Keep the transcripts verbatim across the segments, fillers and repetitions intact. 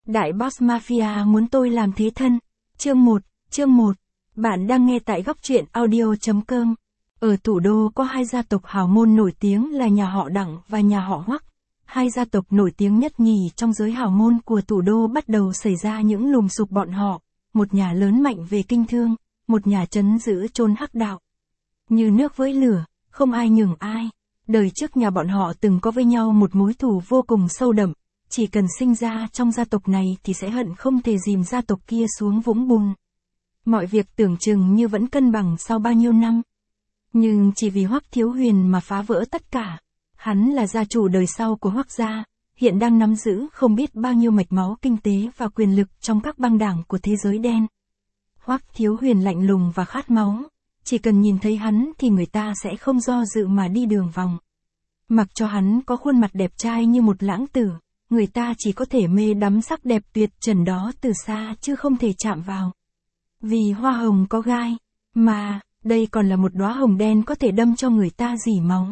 Đại boss mafia muốn tôi làm thế thân. Chương một, chương một. Bạn đang nghe tại góc truyện audio.com. Ở thủ đô có hai gia tộc hào môn nổi tiếng là nhà họ Đặng và nhà họ Hoắc. Hai gia tộc nổi tiếng nhất nhì trong giới hào môn của thủ đô bắt đầu xảy ra những lùm xùm bọn họ. Một nhà lớn mạnh về kinh thương, một nhà trấn giữ chôn hắc đạo. Như nước với lửa, không ai nhường ai. Đời trước nhà bọn họ từng có với nhau một mối thù vô cùng sâu đậm. Chỉ cần sinh ra trong gia tộc này thì sẽ hận không thể dìm gia tộc kia xuống vũng bùn. Mọi việc tưởng chừng như vẫn cân bằng sau bao nhiêu năm. Nhưng chỉ vì Hoắc Thiếu Huyền mà phá vỡ tất cả. Hắn là gia chủ đời sau của Hoắc gia, hiện đang nắm giữ không biết bao nhiêu mạch máu kinh tế và quyền lực trong các băng đảng của thế giới đen. Hoắc Thiếu Huyền lạnh lùng và khát máu, chỉ cần nhìn thấy hắn thì người ta sẽ không do dự mà đi đường vòng. Mặc cho hắn có khuôn mặt đẹp trai như một lãng tử, người ta chỉ có thể mê đắm sắc đẹp tuyệt trần đó từ xa chứ không thể chạm vào. Vì hoa hồng có gai, mà, đây còn là một đóa hồng đen có thể đâm cho người ta rỉ máu.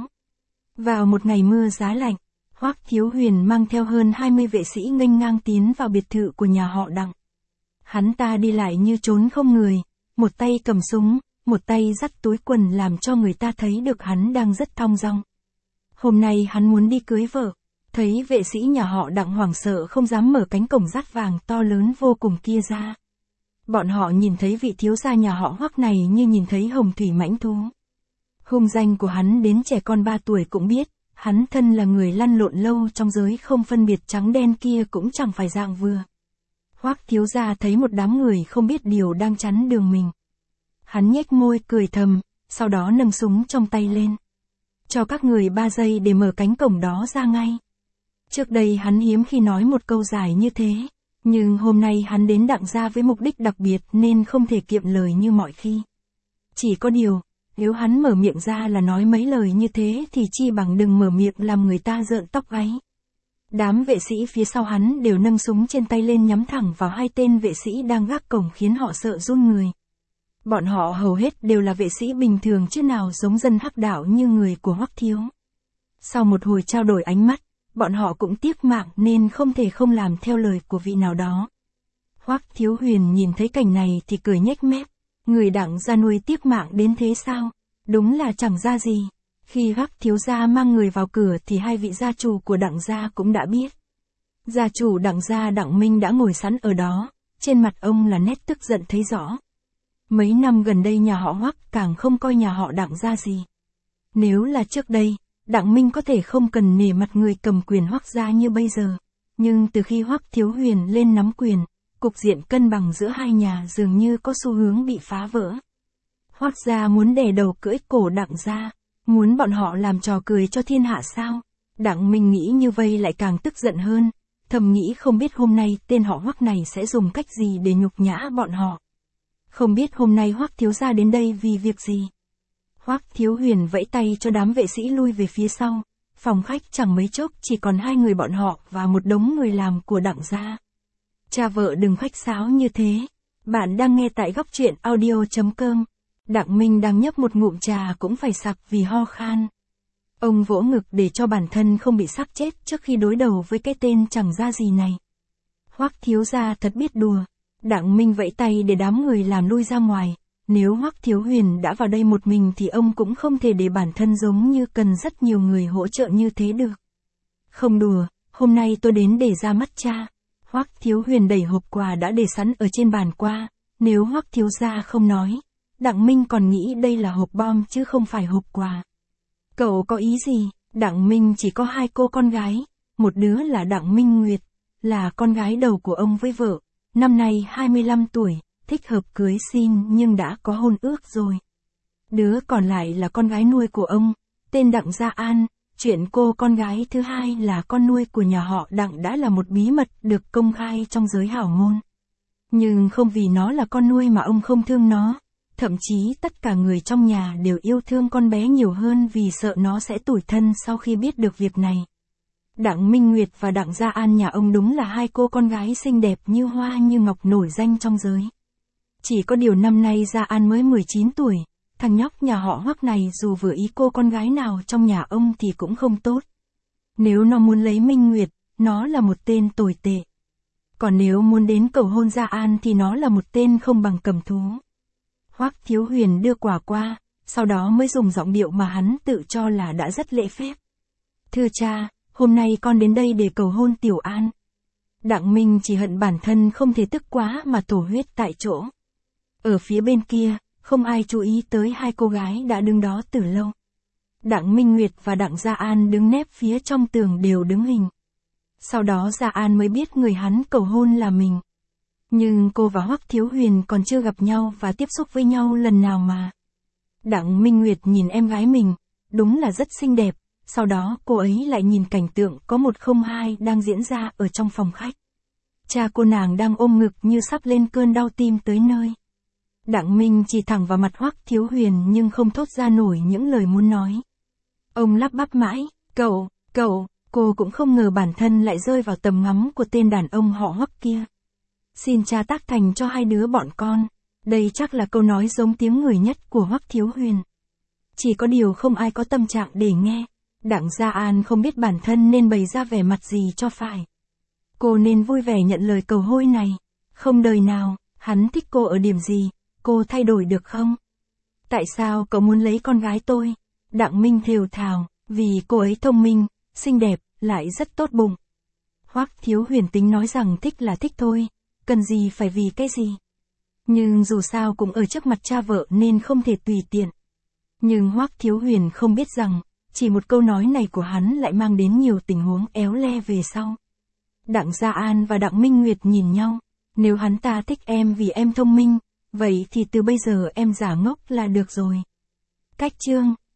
Vào một ngày mưa giá lạnh, Hoắc Thiếu Huyền mang theo hơn hai mươi vệ sĩ nghênh ngang tiến vào biệt thự của nhà họ Đặng. Hắn ta đi lại như trốn không người, một tay cầm súng, một tay dắt túi quần làm cho người ta thấy được hắn đang rất thong dong. Hôm nay hắn muốn đi cưới vợ. Thấy vệ sĩ nhà họ Đặng hoảng sợ không dám mở cánh cổng dát vàng to lớn vô cùng kia ra. Bọn họ nhìn thấy vị thiếu gia nhà họ Hoắc này như nhìn thấy hồng thủy mãnh thú. Hung danh của hắn đến trẻ con ba tuổi cũng biết, hắn thân là người lăn lộn lâu trong giới không phân biệt trắng đen kia cũng chẳng phải dạng vừa. Hoắc thiếu gia thấy một đám người không biết điều đang chắn đường mình. Hắn nhếch môi cười thầm, sau đó nâng súng trong tay lên. Cho các người ba giây để mở cánh cổng đó ra ngay. Trước đây hắn hiếm khi nói một câu dài như thế, nhưng hôm nay hắn đến Đặng gia với mục đích đặc biệt nên không thể kiệm lời như mọi khi. Chỉ có điều, nếu hắn mở miệng ra là nói mấy lời như thế thì chi bằng đừng mở miệng làm người ta rợn tóc gáy. Đám vệ sĩ phía sau hắn đều nâng súng trên tay lên nhắm thẳng vào hai tên vệ sĩ đang gác cổng khiến họ sợ run người. Bọn họ hầu hết đều là vệ sĩ bình thường chứ nào giống dân hắc đạo như người của Hoắc Thiếu. Sau một hồi trao đổi ánh mắt, bọn họ cũng tiếc mạng nên không thể không làm theo lời của vị nào đó. Hoắc Thiếu Huyền nhìn thấy cảnh này thì cười nhếch mép. Người Đặng gia nuôi tiếc mạng đến thế sao? Đúng là chẳng ra gì. Khi Hoắc Thiếu gia mang người vào cửa thì hai vị gia chủ của Đặng gia cũng đã biết. Gia chủ Đặng gia Đặng Minh đã ngồi sẵn ở đó, trên mặt ông là nét tức giận thấy rõ. Mấy năm gần đây nhà họ Hoắc càng không coi nhà họ Đặng gia gì. Nếu là trước đây, Đặng Minh có thể không cần nể mặt người cầm quyền Hoắc gia như bây giờ, nhưng từ khi Hoắc Thiếu Huyền lên nắm quyền, cục diện cân bằng giữa hai nhà dường như có xu hướng bị phá vỡ. Hoắc gia muốn đè đầu cưỡi cổ Đặng gia, muốn bọn họ làm trò cười cho thiên hạ sao? Đặng Minh nghĩ như vây lại càng tức giận hơn, thầm nghĩ không biết hôm nay tên họ Hoắc này sẽ dùng cách gì để nhục nhã bọn họ. Không biết hôm nay Hoắc thiếu gia đến đây vì việc gì. Hoắc Thiếu Huyền vẫy tay cho đám vệ sĩ lui về phía sau, phòng khách chẳng mấy chốc chỉ còn hai người bọn họ và một đống người làm của Đặng gia. Cha vợ đừng khách sáo như thế. Bạn đang nghe tại góc truyện audio.com. Đặng Minh đang nhấp một ngụm trà cũng phải sặc vì ho khan. Ông vỗ ngực để cho bản thân không bị sặc chết trước khi đối đầu với cái tên chẳng ra gì này. Hoắc thiếu gia thật biết đùa. Đặng Minh vẫy tay để đám người làm lui ra ngoài. Nếu Hoắc Thiếu Huyền đã vào đây một mình thì ông cũng không thể để bản thân giống như cần rất nhiều người hỗ trợ như thế được. Không đùa, hôm nay tôi đến để ra mắt cha. Hoắc Thiếu Huyền đẩy hộp quà đã để sẵn ở trên bàn qua. Nếu Hoắc thiếu gia không nói, Đặng Minh còn nghĩ đây là hộp bom chứ không phải hộp quà. Cậu có ý gì? Đặng Minh chỉ có hai cô con gái, một đứa là Đặng Minh Nguyệt, là con gái đầu của ông với vợ, năm nay hai mươi lăm tuổi. Thích hợp cưới xin nhưng đã có hôn ước rồi. Đứa còn lại là con gái nuôi của ông, tên Đặng Gia An. Chuyện cô con gái thứ hai là con nuôi của nhà họ Đặng đã là một bí mật được công khai trong giới hảo môn. Nhưng không vì nó là con nuôi mà ông không thương nó. Thậm chí tất cả người trong nhà đều yêu thương con bé nhiều hơn vì sợ nó sẽ tủi thân sau khi biết được việc này. Đặng Minh Nguyệt và Đặng Gia An nhà ông đúng là hai cô con gái xinh đẹp như hoa như ngọc nổi danh trong giới. Chỉ có điều năm nay Gia An mới mười chín tuổi, thằng nhóc nhà họ Hoắc này dù vừa ý cô con gái nào trong nhà ông thì cũng không tốt. Nếu nó muốn lấy Minh Nguyệt, nó là một tên tồi tệ. Còn nếu muốn đến cầu hôn Gia An thì nó là một tên không bằng cầm thú. Hoắc Thiếu Huyền đưa quà qua, sau đó mới dùng giọng điệu mà hắn tự cho là đã rất lễ phép. Thưa cha, hôm nay con đến đây để cầu hôn Tiểu An. Đặng Minh chỉ hận bản thân không thể tức quá mà thổ huyết tại chỗ. Ở phía bên kia, không ai chú ý tới hai cô gái đã đứng đó từ lâu. Đặng Minh Nguyệt và Đặng Gia An đứng nép phía trong tường đều đứng hình. Sau đó Gia An mới biết người hắn cầu hôn là mình. Nhưng cô và Hoắc Thiếu Huyền còn chưa gặp nhau và tiếp xúc với nhau lần nào mà. Đặng Minh Nguyệt nhìn em gái mình, đúng là rất xinh đẹp, sau đó cô ấy lại nhìn cảnh tượng có một không hai đang diễn ra ở trong phòng khách. Cha cô nàng đang ôm ngực như sắp lên cơn đau tim tới nơi. Đặng Minh chỉ thẳng vào mặt Hoắc Thiếu Huyền nhưng không thốt ra nổi những lời muốn nói. Ông lắp bắp mãi, cậu, cậu, cô cũng không ngờ bản thân lại rơi vào tầm ngắm của tên đàn ông họ Hoắc kia. Xin cha tác thành cho hai đứa bọn con. Đây chắc là câu nói giống tiếng người nhất của Hoắc Thiếu Huyền. Chỉ có điều không ai có tâm trạng để nghe. Đặng Gia An không biết bản thân nên bày ra vẻ mặt gì cho phải. Cô nên vui vẻ nhận lời cầu hôn này. Không đời nào, hắn thích cô ở điểm gì, cô thay đổi được không? Tại sao cậu muốn lấy con gái tôi? Đặng Minh thều thào, vì cô ấy thông minh, xinh đẹp, lại rất tốt bụng. Hoắc Thiếu Huyền tính nói rằng thích là thích thôi, cần gì phải vì cái gì. Nhưng dù sao cũng ở trước mặt cha vợ nên không thể tùy tiện. Nhưng Hoắc Thiếu Huyền không biết rằng, chỉ một câu nói này của hắn lại mang đến nhiều tình huống éo le về sau. Đặng Gia An và Đặng Minh Nguyệt nhìn nhau, nếu hắn ta thích em vì em thông minh, vậy thì từ bây giờ em giả ngốc là được rồi. Cách chương